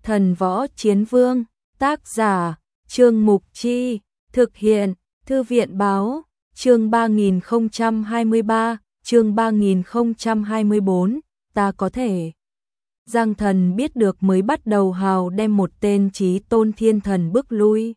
Thần Võ Chiến Vương, tác giả, Trương Mục Chi, thực hiện, Thư viện Báo, chương 3023, chương 3024, ta có thể. Giang Thần biết được mới bắt đầu hào đem một tên Chí Tôn Thiên Thần bức lui,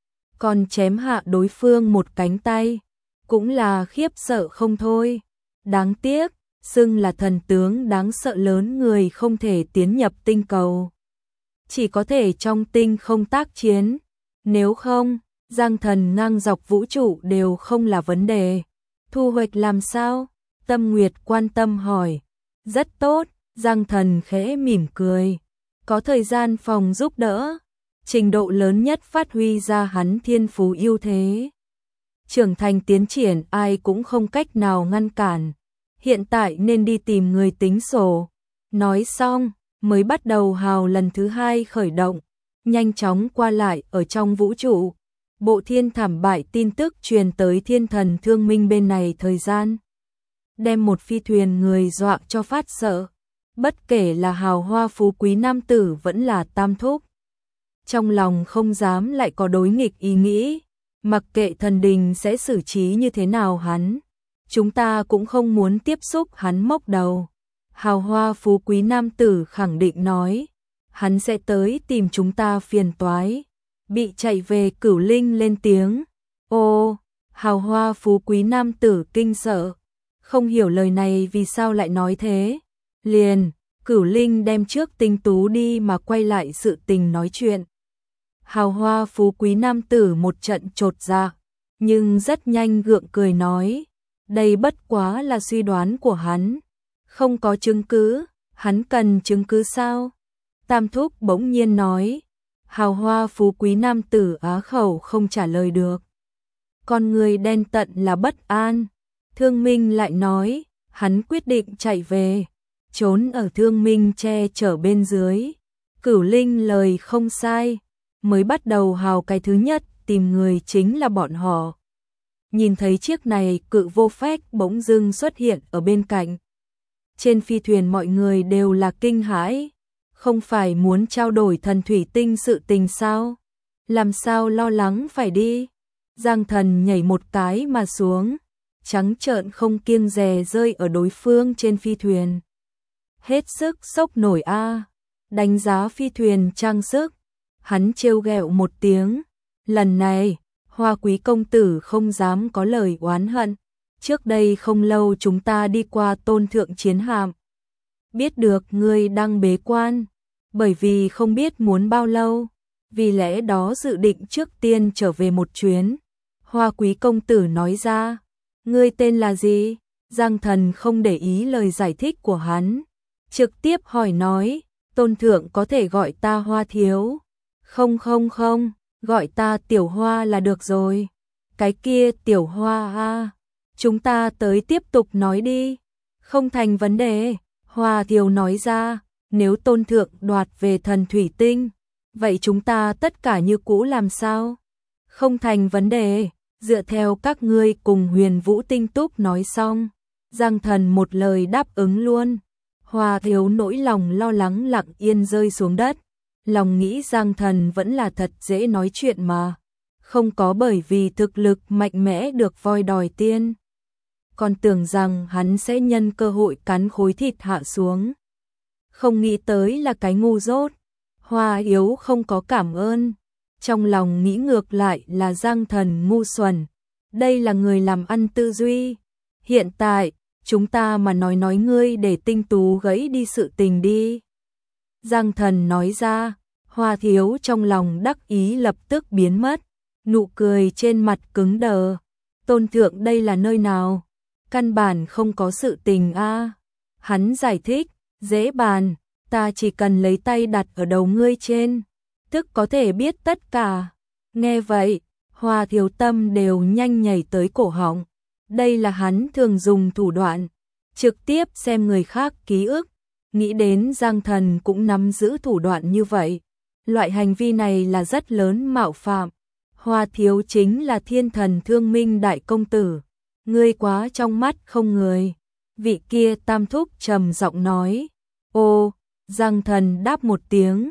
còn chém hạ đối phương một cánh tay, cũng là khiếp sợ không thôi. Đáng tiếc, xưng là thần tướng đáng sợ lớn người không thể tiến nhập tinh cầu, chỉ có thể trong tinh không tác chiến, nếu không, Giang Thần ngang dọc vũ trụ đều không là vấn đề. Thu hoạch làm sao? Tâm Nguyệt quan tâm hỏi. Rất tốt, Giang Thần khẽ mỉm cười. Có thời gian phòng giúp đỡ, trình độ lớn nhất phát huy ra hắn thiên phú ưu thế. Trưởng thành tiến triển ai cũng không cách nào ngăn cản. Hiện tại nên đi tìm người tính sổ. Nói xong, mới bắt đầu hào lần thứ hai khởi động, nhanh chóng qua lại ở trong vũ trụ. Bộ thiên thảm bại tin tức truyền tới Thiên Thần Thương Minh bên này thời gian, đem một phi thuyền người dọa cho phát sợ. Bất kể là hào hoa phú quý nam tử vẫn là tam thúc, trong lòng không dám lại có đối nghịch ý nghĩ, mặc kệ thần đình sẽ xử trí như thế nào hắn, chúng ta cũng không muốn tiếp xúc hắn móc đầu. Hào hoa phú quý nam tử khẳng định nói, hắn sẽ tới tìm chúng ta phiền toái. Bị chạy về Cửu Linh lên tiếng. Ô, hào hoa phú quý nam tử kinh sợ, không hiểu lời này vì sao lại nói thế. Liền, Cửu Linh đem trước tinh tú đi mà quay lại sự tình nói chuyện. Hào hoa phú quý nam tử một trận chột dạ, nhưng rất nhanh gượng cười nói, đây bất quá là suy đoán của hắn, không có chứng cứ. Hắn cần chứng cứ sao? Tam thúc bỗng nhiên nói. Hào hoa phú quý nam tử á khẩu không trả lời được. Con người đen tận là bất an. Thương Minh lại nói, hắn quyết định chạy về, trốn ở Thương Minh che chở bên dưới. Cửu Linh lời không sai, mới bắt đầu hào cái thứ nhất tìm người chính là bọn họ. Nhìn thấy chiếc này cự vô phách bỗng dưng xuất hiện ở bên cạnh. Trên phi thuyền mọi người đều là kinh hãi. Không phải muốn trao đổi thần thủy tinh sự tình sao? Làm sao lo lắng phải đi? Giang Thần nhảy một cái mà xuống, trắng trợn không kiêng dè rơi ở đối phương trên phi thuyền. Hết sức sốc nổi a. Đánh giá phi thuyền trang sức, hắn trêu ghẹo một tiếng. Lần này, Hoa quý công tử không dám có lời oán hận. Trước đây không lâu chúng ta đi qua Tôn thượng chiến hạm, biết được ngươi đang bế quan, bởi vì không biết muốn bao lâu, vì lẽ đó dự định trước tiên trở về một chuyến. Hoa quý công tử nói ra. Ngươi tên là gì? Giang Thần không để ý lời giải thích của hắn, trực tiếp hỏi nói, Tôn thượng có thể gọi ta Hoa thiếu. Không, gọi ta Tiểu Hoa là được rồi. Cái kia Tiểu Hoa a. Chúng ta tới tiếp tục nói đi. Không thành vấn đề. Hoa thiếu nói ra, nếu Tôn thượng đoạt về thần thủy tinh, vậy chúng ta tất cả như cũ làm sao? Không thành vấn đề, dựa theo các ngươi cùng Huyền Vũ Tinh Túc nói xong. Giang Thần một lời đáp ứng luôn. Hoa thiếu nỗi lòng lo lắng lặng yên rơi xuống đất. Lòng nghĩ Giang Thần vẫn là thật dễ nói chuyện mà, không có bởi vì thực lực mạnh mẽ được voi đòi tiên. Còn tưởng rằng hắn sẽ nhân cơ hội cắn khối thịt hạ xuống. Không nghĩ tới là cái ngu dốt. Hoa yếu không có cảm ơn. Trong lòng nghĩ ngược lại là Giang Thần ngu xuẩn. Đây là người làm ăn tư duy. Hiện tại, chúng ta mà nói ngươi để tinh tú gãy đi sự tình đi. Giang Thần nói ra, Hoa thiếu trong lòng đắc ý lập tức biến mất. Nụ cười trên mặt cứng đờ. Tôn thượng đây là nơi nào? Căn bản không có sự tình a. Hắn giải thích, dễ bàn, ta chỉ cần lấy tay đặt ở đầu ngươi trên, tức có thể biết tất cả. Nghe vậy, Hoa thiếu tâm đều nhanh nhảy tới cổ họng. Đây là hắn thường dùng thủ đoạn, trực tiếp xem người khác ký ức. Nghĩ đến Giang Thần cũng nắm giữ thủ đoạn như vậy. Loại hành vi này là rất lớn mạo phạm. Hoa thiếu chính là Thiên Thần Thương Minh đại công tử. Ngươi quá trong mắt không người. Vị kia tam thúc trầm giọng nói. Ô, Giang Thần đáp một tiếng.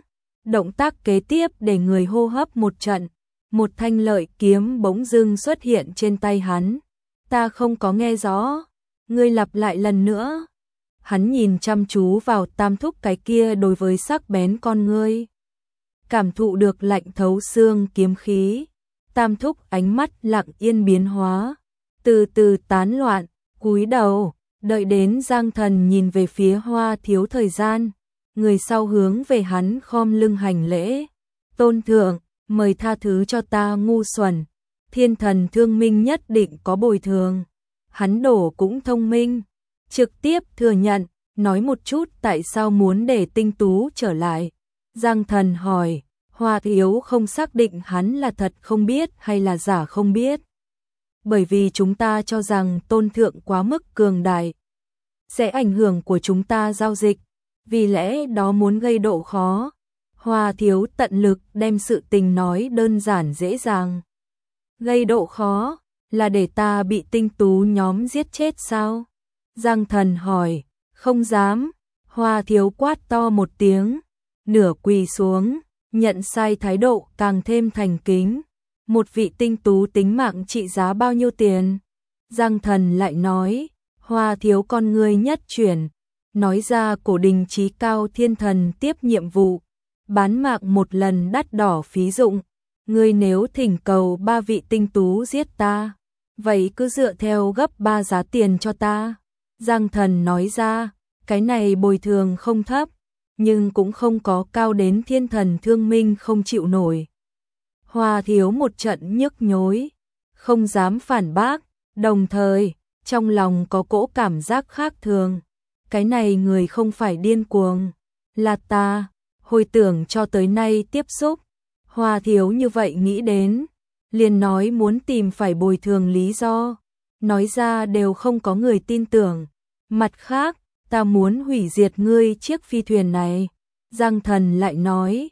Động tác kế tiếp để người hô hấp một trận, một thanh lợi kiếm bỗng dưng xuất hiện trên tay hắn. Ta không có nghe rõ, ngươi lặp lại lần nữa. Hắn nhìn chăm chú vào Tam Thúc cái kia đối với sắc bén con ngươi. Cảm thụ được lạnh thấu xương kiếm khí. Tam Thúc ánh mắt lặng yên biến hóa, từ từ tán loạn, cúi đầu, đợi đến Giang Thần nhìn về phía Hoa Thiếu thời gian. Người sau hướng về hắn khom lưng hành lễ. Tôn thượng, mời tha thứ cho ta ngu xuẩn. Thiên Thần Thương Minh nhất định có bồi thường. Hắn đổ cũng thông minh, trực tiếp thừa nhận, nói một chút tại sao muốn để Tinh Tú trở lại. Giang Thần hỏi, Hoa Thiếu không xác định hắn là thật không biết hay là giả không biết. Bởi vì chúng ta cho rằng Tôn thượng quá mức cường đại, sẽ ảnh hưởng của chúng ta giao dịch, vì lẽ đó muốn gây độ khó. Hoa Thiếu tận lực đem sự tình nói đơn giản dễ dàng. Gây độ khó là để ta bị Tinh Tú nhóm giết chết sao? Giang Thần hỏi, không dám. Hoa Thiếu quát to một tiếng, nửa quỳ xuống, nhận sai thái độ càng thêm thành kính. Một vị Tinh Tú tính mạng trị giá bao nhiêu tiền? Giang Thần lại nói, Hoa Thiếu con ngươi nhất chuyển, nói ra cổ đình chí cao thiên thần tiếp nhiệm vụ, bán mạng một lần đắt đỏ phí dụng. Ngươi nếu thỉnh cầu 3 vị Tinh Tú giết ta, vậy cứ dựa theo gấp 3 giá tiền cho ta. Giang Thần nói ra, cái này bồi thường không thấp, nhưng cũng không có cao đến Thiên Thần Thương Minh không chịu nổi. Hoa Thiếu một trận nhức nhối, không dám phản bác, đồng thời, trong lòng có cỗ cảm giác khác thường. Cái này người không phải điên cuồng, là ta. Hồi tưởng cho tới nay tiếp xúc, Hoa Thiếu như vậy nghĩ đến, liền nói muốn tìm phải bồi thường lý do, nói ra đều không có người tin tưởng. Mặt khác, ta muốn hủy diệt ngươi chiếc phi thuyền này. Giang Thần lại nói,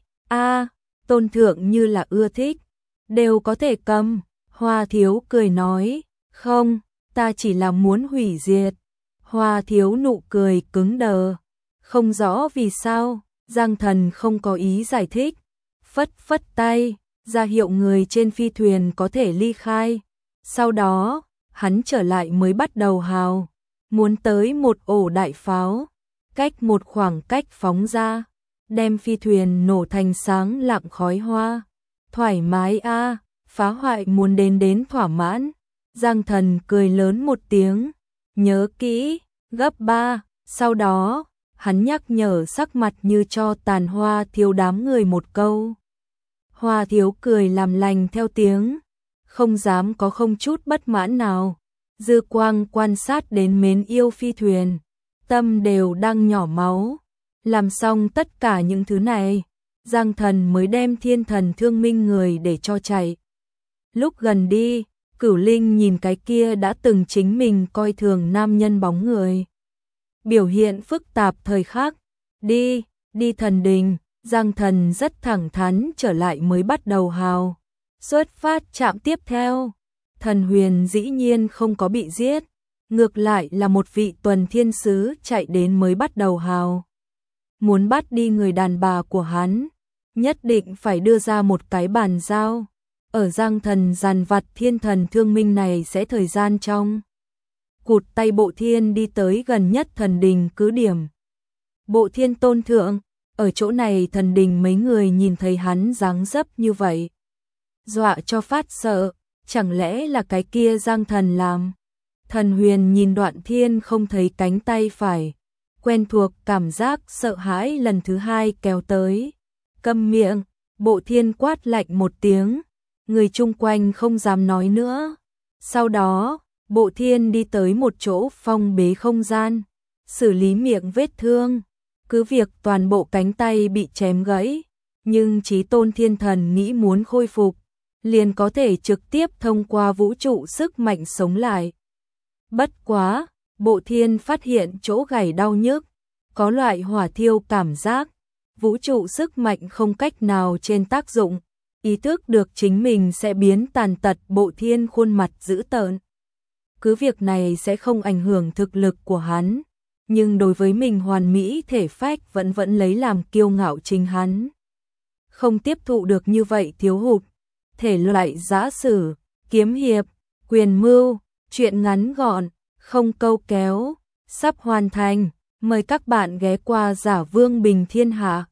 Tôn thượng như là ưa thích, đều có thể cầm. Hoa Thiếu cười nói, không, ta chỉ là muốn hủy diệt. Hoa Thiếu nụ cười cứng đờ, không rõ vì sao. Giang Thần không có ý giải thích, phất phất tay, ra hiệu người trên phi thuyền có thể ly khai. Sau đó, hắn trở lại mới bắt đầu hào, muốn tới một ổ đại pháo, cách một khoảng cách phóng ra, đem phi thuyền nổ thành sáng lạng khói hoa. Thoải mái a, phá hoại muốn đến thỏa mãn. Giang Thần cười lớn một tiếng, nhớ kỹ, gấp 3, sau đó hắn nhắc nhở sắc mặt như cho tàn Hoa Thiếu đám người một câu. Hoa Thiếu cười làm lành theo tiếng, không dám có không chút bất mãn nào. Dư quang quan sát đến mến yêu phi thuyền, tâm đều đang nhỏ máu. Làm xong tất cả những thứ này, Giang Thần mới đem Thiên Thần Thương Minh người để cho chạy. Lúc gần đi, Cửu Linh nhìn cái kia đã từng chính mình coi thường nam nhân bóng người, biểu hiện phức tạp thời khắc. Đi thần đình. Giang Thần rất thẳng thắn trở lại mới bắt đầu hào. Xuất phát trạm tiếp theo, Thần Huyền dĩ nhiên không có bị giết, ngược lại là một vị tuần thiên sứ chạy đến mới bắt đầu hào. Muốn bắt đi người đàn bà của hắn, nhất định phải đưa ra một cái bàn giao. Ở Giang Thần dàn vặt Thiên Thần Thương Minh này sẽ thời gian trong. Cụt tay Bộ Thiên đi tới gần nhất thần đình cứ điểm. Bộ Thiên tôn thượng, ở chỗ này thần đình mấy người nhìn thấy hắn dáng dấp như vậy, dọa cho phát sợ, chẳng lẽ là cái kia Giang Thần làm? Thần Huyền nhìn Đoạn Thiên không thấy cánh tay phải, quen thuộc cảm giác sợ hãi lần thứ hai kéo tới. Câm miệng, Bộ Thiên quát lạnh một tiếng, người chung quanh không dám nói nữa. Sau đó, Bộ Thiên đi tới một chỗ phong bế không gian, xử lý miệng vết thương. Cứ việc toàn bộ cánh tay bị chém gãy, nhưng Chí Tôn Thiên Thần nghĩ muốn khôi phục, liền có thể trực tiếp thông qua vũ trụ sức mạnh sống lại. Bất quá, Bộ Thiên phát hiện chỗ gãy đau nhức, có loại hỏa thiêu cảm giác, vũ trụ sức mạnh không cách nào trên tác dụng, ý thức được chính mình sẽ biến tàn tật. Bộ Thiên khuôn mặt dữ tợn. Cứ việc này sẽ không ảnh hưởng thực lực của hắn, nhưng đối với mình hoàn mỹ thể phách vẫn lấy làm kiêu ngạo chính hắn. không tiếp thụ được như vậy thiếu hụt. Thể loại giã sử, kiếm hiệp, quyền mưu, truyện ngắn gọn, không câu kéo, sắp hoàn thành. Mời các bạn ghé qua Giả Vương Bình Thiên Hạ.